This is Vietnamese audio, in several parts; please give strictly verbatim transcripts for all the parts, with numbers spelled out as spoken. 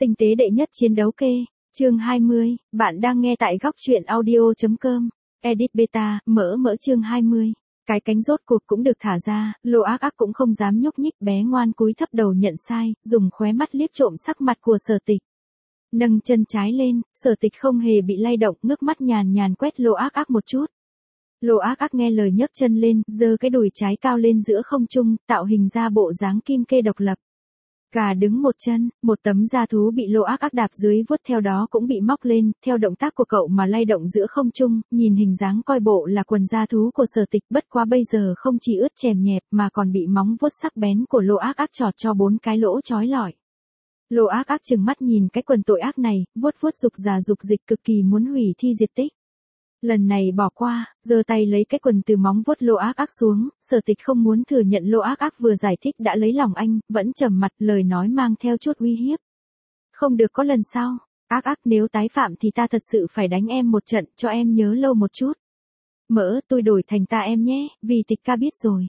Tinh tế đệ nhất chiến đấu kê, chương hai mươi, bạn đang nghe tại góc truyện audio.com, edit beta, mỡ mỡ chương hai mươi. Cái cánh rốt cuộc cũng được thả ra, Lô Ác Ác cũng không dám nhúc nhích, bé ngoan cúi thấp đầu nhận sai, dùng khóe mắt liếc trộm sắc mặt của Sở Tịch. Nâng chân trái lên, Sở Tịch không hề bị lay động, ngước mắt nhàn nhàn quét Lô Ác Ác một chút. Lô Ác Ác nghe lời nhấc chân lên, giơ cái đùi trái cao lên giữa không trung, tạo hình ra bộ dáng kim kê độc lập. Gà đứng một chân, một tấm da thú bị Lô Ác Ác đạp dưới vuốt theo đó cũng bị móc lên, theo động tác của cậu mà lay động giữa không trung, nhìn hình dáng coi bộ là quần da thú của Sở Tịch, bất quá bây giờ không chỉ ướt chèm nhẹp mà còn bị móng vuốt sắc bén của Lô Ác Ác chọt cho bốn cái lỗ chói lọi. Lô Ác Ác trừng mắt nhìn cái quần tội ác này, vuốt vuốt dục già dục dịch cực kỳ muốn hủy thi diệt tích. Lần này bỏ qua, giơ tay lấy cái quần từ móng vuốt Lô Ác Ác xuống, Sở Tịch không muốn thừa nhận Lô Ác Ác vừa giải thích đã lấy lòng anh, vẫn trầm mặt, lời nói mang theo chút uy hiếp. Không được có lần sau, Ác Ác nếu tái phạm thì ta thật sự phải đánh em một trận, cho em nhớ lâu một chút. Mỡ, tôi đổi thành ta em nhé, vì Tịch ca biết rồi.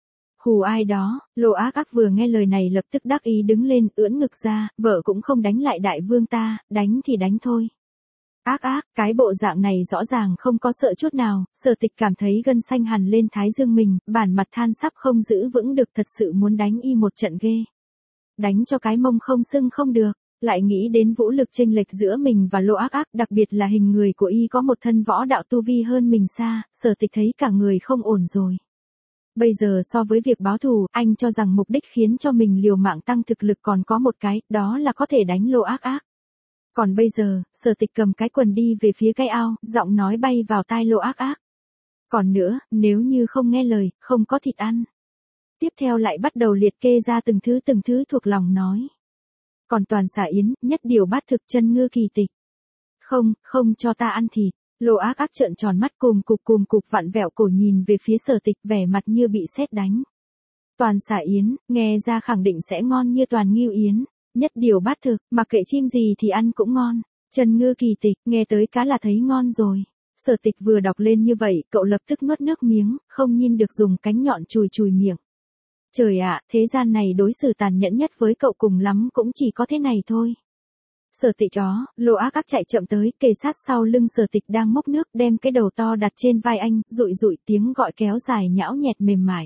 Hù ai đó, Lô Ác Ác vừa nghe lời này lập tức đắc ý đứng lên, ưỡn ngực ra, vợ cũng không đánh lại đại vương ta, đánh thì đánh thôi. Ác Ác, cái bộ dạng này rõ ràng không có sợ chút nào, Sở Tịch cảm thấy gân xanh hằn lên thái dương mình, bản mặt than sắp không giữ vững được, thật sự muốn đánh y một trận ghê. Đánh cho cái mông không sưng không được, lại nghĩ đến vũ lực chênh lệch giữa mình và Lô Ác Ác, đặc biệt là hình người của y có một thân võ đạo tu vi hơn mình xa, Sở Tịch thấy cả người không ổn rồi. Bây giờ so với việc báo thù, anh cho rằng mục đích khiến cho mình liều mạng tăng thực lực còn có một cái, đó là có thể đánh Lô Ác Ác. Còn bây giờ, Sở Tịch cầm cái quần đi về phía cái ao, giọng nói bay vào tai Lô Ác Ác. Còn nữa, nếu như không nghe lời, không có thịt ăn. Tiếp theo lại bắt đầu liệt kê ra từng thứ từng thứ thuộc lòng nói. Còn toàn xả yến, nhất điều bát thực chân ngư kỳ tịch. Không, không cho ta ăn thịt. Lô Ác Ác trợn tròn mắt cùm cục cùm cục vặn vẹo cổ nhìn về phía Sở Tịch, vẻ mặt như bị sét đánh. Toàn xả yến, nghe ra khẳng định sẽ ngon như toàn ngưu yến. Nhất điều bát thực, mặc kệ chim gì thì ăn cũng ngon. Chân ngư kỳ tịch, nghe tới cá là thấy ngon rồi. Sở Tịch vừa đọc lên như vậy, cậu lập tức nuốt nước miếng, không nhìn được dùng cánh nhọn chùi chùi miệng. Trời ạ, thế gian này đối xử tàn nhẫn nhất với cậu cùng lắm cũng chỉ có thế này thôi. Sở Tịch chó, Lô Ác Ác chạy chậm tới, kề sát sau lưng Sở Tịch đang múc nước, đem cái đầu to đặt trên vai anh, rụi rụi tiếng gọi kéo dài nhão nhẹt mềm mại.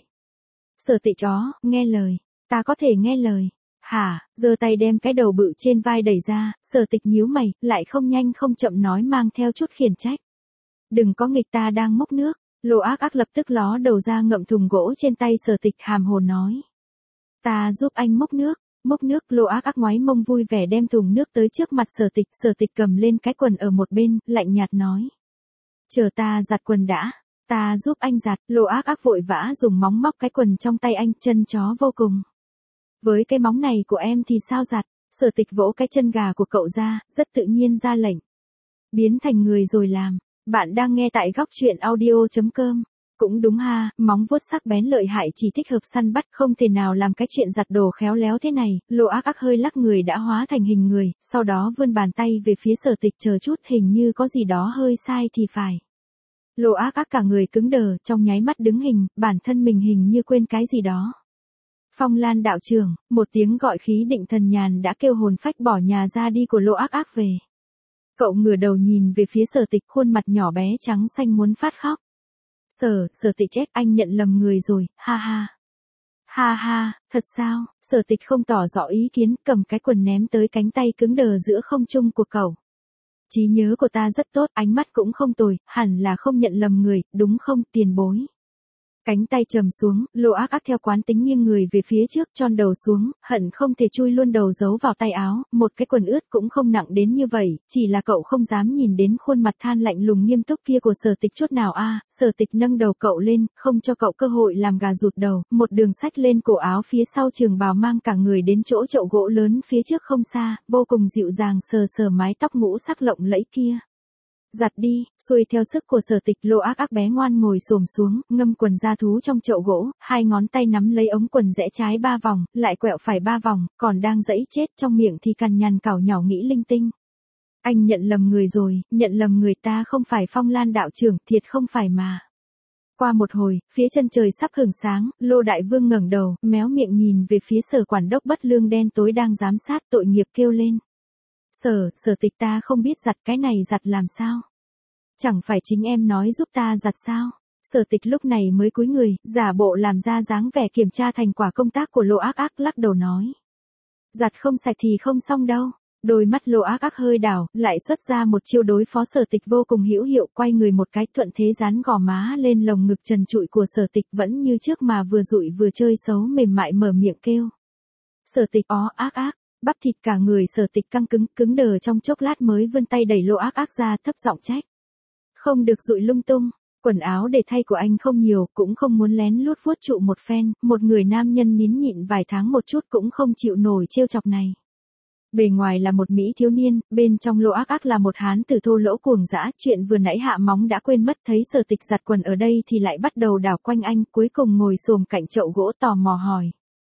Sở Tịch chó, nghe lời, ta có thể nghe lời. Hả, giơ tay đem cái đầu bự trên vai đẩy ra, Sở Tịch nhíu mày, lại không nhanh không chậm nói mang theo chút khiển trách. Đừng có nghịch, ta đang múc nước. Lô Ác Ác lập tức ló đầu ra ngậm thùng gỗ trên tay Sở Tịch, hàm hồ nói. Ta giúp anh múc nước, múc nước. Lô Ác Ác ngoáy mông vui vẻ đem thùng nước tới trước mặt Sở Tịch, Sở Tịch cầm lên cái quần ở một bên, lạnh nhạt nói. Chờ ta giặt quần đã, ta giúp anh giặt. Lô Ác Ác vội vã dùng móng móc cái quần trong tay anh, chân chó vô cùng. Với cái móng này của em thì sao giặt? Sở Tịch vỗ cái chân gà của cậu ra, rất tự nhiên ra lệnh. Biến thành người rồi làm. Bạn đang nghe tại góc truyện audio.com. Cũng đúng ha, móng vuốt sắc bén lợi hại chỉ thích hợp săn bắt, không thể nào làm cái chuyện giặt đồ khéo léo thế này. Lô Ác Ác hơi lắc người đã hóa thành hình người, sau đó vươn bàn tay về phía Sở Tịch, chờ chút, hình như có gì đó hơi sai thì phải. Lô Ác Ác cả người cứng đờ, trong nháy mắt đứng hình, bản thân mình hình như quên cái gì đó. Phong Lan đạo trưởng, một tiếng gọi khí định thần nhàn đã kêu hồn phách bỏ nhà ra đi của Lô Ác Ác về. Cậu ngửa đầu nhìn về phía Sở Tịch, khuôn mặt nhỏ bé trắng xanh muốn phát khóc. Sở, Sở Tịch chết, anh nhận lầm người rồi, ha ha. Ha ha, thật sao? Sở Tịch không tỏ rõ ý kiến, cầm cái quần ném tới cánh tay cứng đờ giữa không trung của cậu. Trí nhớ của ta rất tốt, ánh mắt cũng không tồi, hẳn là không nhận lầm người, đúng không, tiền bối? Cánh tay trầm xuống, Lô Ác Ác theo quán tính nghiêng người về phía trước, tròn đầu xuống, hận không thể chui luôn đầu giấu vào tay áo, một cái quần ướt cũng không nặng đến như vậy, chỉ là cậu không dám nhìn đến khuôn mặt than lạnh lùng nghiêm túc kia của Sở Tịch chút nào a. À, Sở Tịch nâng đầu cậu lên, không cho cậu cơ hội làm gà rụt đầu, một đường xách lên cổ áo phía sau trường bào mang cả người đến chỗ chậu gỗ lớn phía trước không xa, vô cùng dịu dàng sờ sờ mái tóc ngũ sắc lộng lẫy kia. Giặt đi, xuôi theo sức của Sở Tịch. Lô Ác Ác bé ngoan ngồi xổm xuống, ngâm quần da thú trong chậu gỗ, hai ngón tay nắm lấy ống quần rẽ trái ba vòng, lại quẹo phải ba vòng, còn đang dẫy chết trong miệng thì cằn nhằn cào nhàu nghĩ linh tinh. Anh nhận lầm người rồi, nhận lầm người, ta không phải Phong Lan đạo trưởng, thiệt không phải mà. Qua một hồi, phía chân trời sắp hửng sáng, Lô Đại Vương ngẩng đầu, méo miệng nhìn về phía Sở quản đốc bất lương đen tối đang giám sát, tội nghiệp kêu lên. Sở, sở tịch ta không biết giặt cái này giặt làm sao. Chẳng phải chính em nói giúp ta giặt sao? Sở tịch lúc này mới cúi người, giả bộ làm ra dáng vẻ kiểm tra thành quả công tác của Lộ Ác Ác lắc đầu nói. Giặt không sạch thì không xong đâu. Đôi mắt Lộ Ác Ác hơi đảo, lại xuất ra một chiêu đối phó sở tịch vô cùng hữu hiệu, quay người một cái thuận thế dán gò má lên lồng ngực trần trụi của sở tịch vẫn như trước mà vừa dụi vừa chơi xấu mềm mại mở miệng kêu. Sở tịch ó Ác Ác, bắp thịt cả người sở tịch căng cứng, cứng đờ trong chốc lát mới vươn tay đẩy Lộ Ác Ác ra thấp giọng trách. Không được dụi lung tung, quần áo để thay của anh không nhiều, cũng không muốn lén lút vuốt trụ một phen, một người nam nhân nín nhịn vài tháng một chút cũng không chịu nổi trêu chọc này. Bề ngoài là một mỹ thiếu niên, bên trong Lộ Ác Ác là một hán tử thô lỗ cuồng dã, chuyện vừa nãy hạ móng đã quên mất, thấy sở tịch giặt quần ở đây thì lại bắt đầu đảo quanh anh, cuối cùng ngồi xổm cạnh chậu gỗ tò mò hỏi.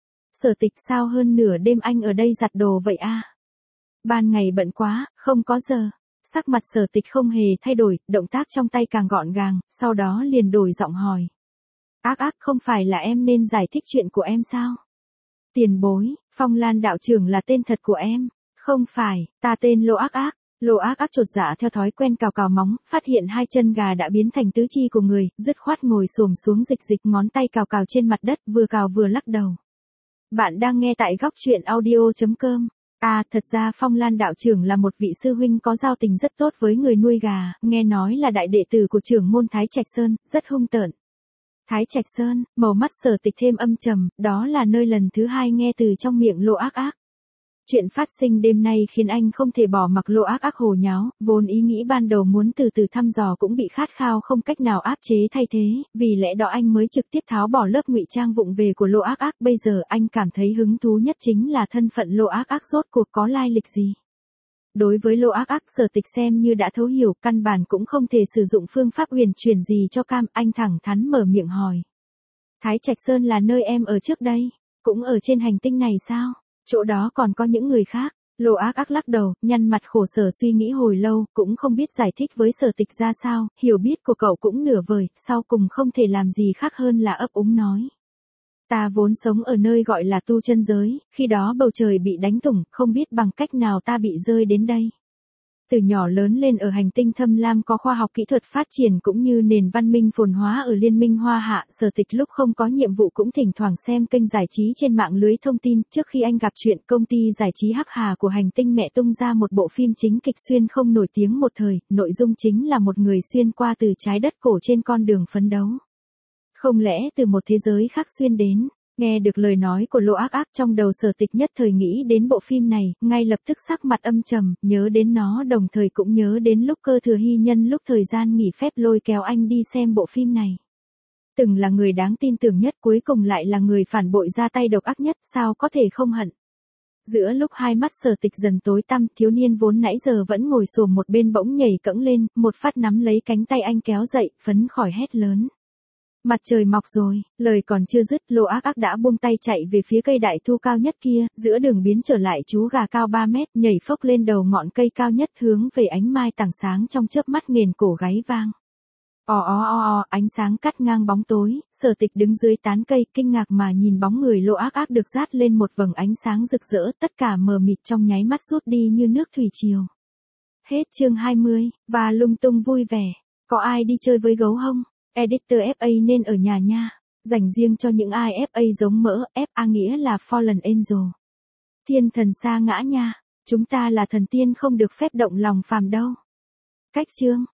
Sở tịch sao hơn nửa đêm anh ở đây giặt đồ vậy a? Ban ngày bận quá, không có giờ. Sắc mặt sở tịch không hề thay đổi, động tác trong tay càng gọn gàng, sau đó liền đổi giọng hỏi. Ác Ác, không phải là em nên giải thích chuyện của em sao? Tiền bối, Phong Lan đạo trưởng là tên thật của em. Không phải, ta tên Lộ Ác Ác. Lộ Ác Ác chột dạ theo thói quen cào cào móng, phát hiện hai chân gà đã biến thành tứ chi của người, dứt khoát ngồi xổm xuống dịch dịch ngón tay cào cào trên mặt đất, vừa cào vừa lắc đầu. Bạn đang nghe tại góc truyện audio chấm com. À, thật ra Phong Lan đạo trưởng là một vị sư huynh có giao tình rất tốt với người nuôi gà, nghe nói là đại đệ tử của trưởng môn Thái Trạch Sơn, rất hung tợn. Thái Trạch Sơn, màu mắt sở tịch thêm âm trầm, đó là nơi lần thứ hai nghe từ trong miệng Lộ Ác Ác. Chuyện phát sinh đêm nay khiến anh không thể bỏ mặc Lộ Ác Ác hồ nháo, vốn ý nghĩ ban đầu muốn từ từ thăm dò cũng bị khát khao không cách nào áp chế thay thế, vì lẽ đó anh mới trực tiếp tháo bỏ lớp ngụy trang vụng về của Lộ Ác Ác, bây giờ anh cảm thấy hứng thú nhất chính là thân phận Lộ Ác Ác rốt cuộc có lai lịch gì. Đối với Lộ Ác Ác sở tịch xem như đã thấu hiểu, căn bản cũng không thể sử dụng phương pháp huyền chuyển gì cho cam, anh thẳng thắn mở miệng hỏi. Thái Trạch Sơn là nơi em ở trước đây, cũng ở trên hành tinh này sao? Chỗ đó còn có những người khác. Lộ Ác Ác lắc đầu, nhăn mặt khổ sở suy nghĩ hồi lâu, cũng không biết giải thích với sở tịch ra sao, hiểu biết của cậu cũng nửa vời, sau cùng không thể làm gì khác hơn là ấp úng nói. Ta vốn sống ở nơi gọi là tu chân giới, khi đó bầu trời bị đánh thủng, không biết bằng cách nào ta bị rơi đến đây. Từ nhỏ lớn lên ở hành tinh Thâm Lam có khoa học kỹ thuật phát triển cũng như nền văn minh phồn hóa ở Liên minh Hoa Hạ, sở tịch lúc không có nhiệm vụ cũng thỉnh thoảng xem kênh giải trí trên mạng lưới thông tin, trước khi anh gặp chuyện công ty giải trí Hắc Hà của hành tinh mẹ tung ra một bộ phim chính kịch xuyên không nổi tiếng một thời, nội dung chính là một người xuyên qua từ trái đất cổ trên con đường phấn đấu. Không lẽ từ một thế giới khác xuyên đến? Nghe được lời nói của Lộ Ác Ác trong đầu sở tịch nhất thời nghĩ đến bộ phim này, ngay lập tức sắc mặt âm trầm, nhớ đến nó đồng thời cũng nhớ đến lúc Cơ Thừa Hy nhân lúc thời gian nghỉ phép lôi kéo anh đi xem bộ phim này. Từng là người đáng tin tưởng nhất cuối cùng lại là người phản bội ra tay độc ác nhất, sao có thể không hận. Giữa lúc hai mắt sở tịch dần tối tăm, thiếu niên vốn nãy giờ vẫn ngồi xổm một bên bỗng nhảy cẫng lên, một phát nắm lấy cánh tay anh kéo dậy, phấn khởi hét lớn. Mặt trời mọc rồi, lời còn chưa dứt, Lộ Ác Ác đã buông tay chạy về phía cây đại thụ cao nhất kia, giữa đường biến trở lại chú gà cao ba mét, nhảy phốc lên đầu ngọn cây cao nhất hướng về ánh mai tảng sáng trong chớp mắt nghền cổ gáy vang. Ò ó o o, ánh sáng cắt ngang bóng tối, sở tịch đứng dưới tán cây, kinh ngạc mà nhìn bóng người Lộ Ác Ác được dát lên một vầng ánh sáng rực rỡ, tất cả mờ mịt trong nháy mắt rút đi như nước thủy triều. Hết chương hai mươi, và lung tung vui vẻ, có ai đi chơi với gấu không? Editor ép a nên ở nhà nha, dành riêng cho những ai ép a giống mỡ, ép a nghĩa là Fallen Angel. Thiên thần sa ngã nha, chúng ta là thần tiên không được phép động lòng phàm đâu. Cách chương.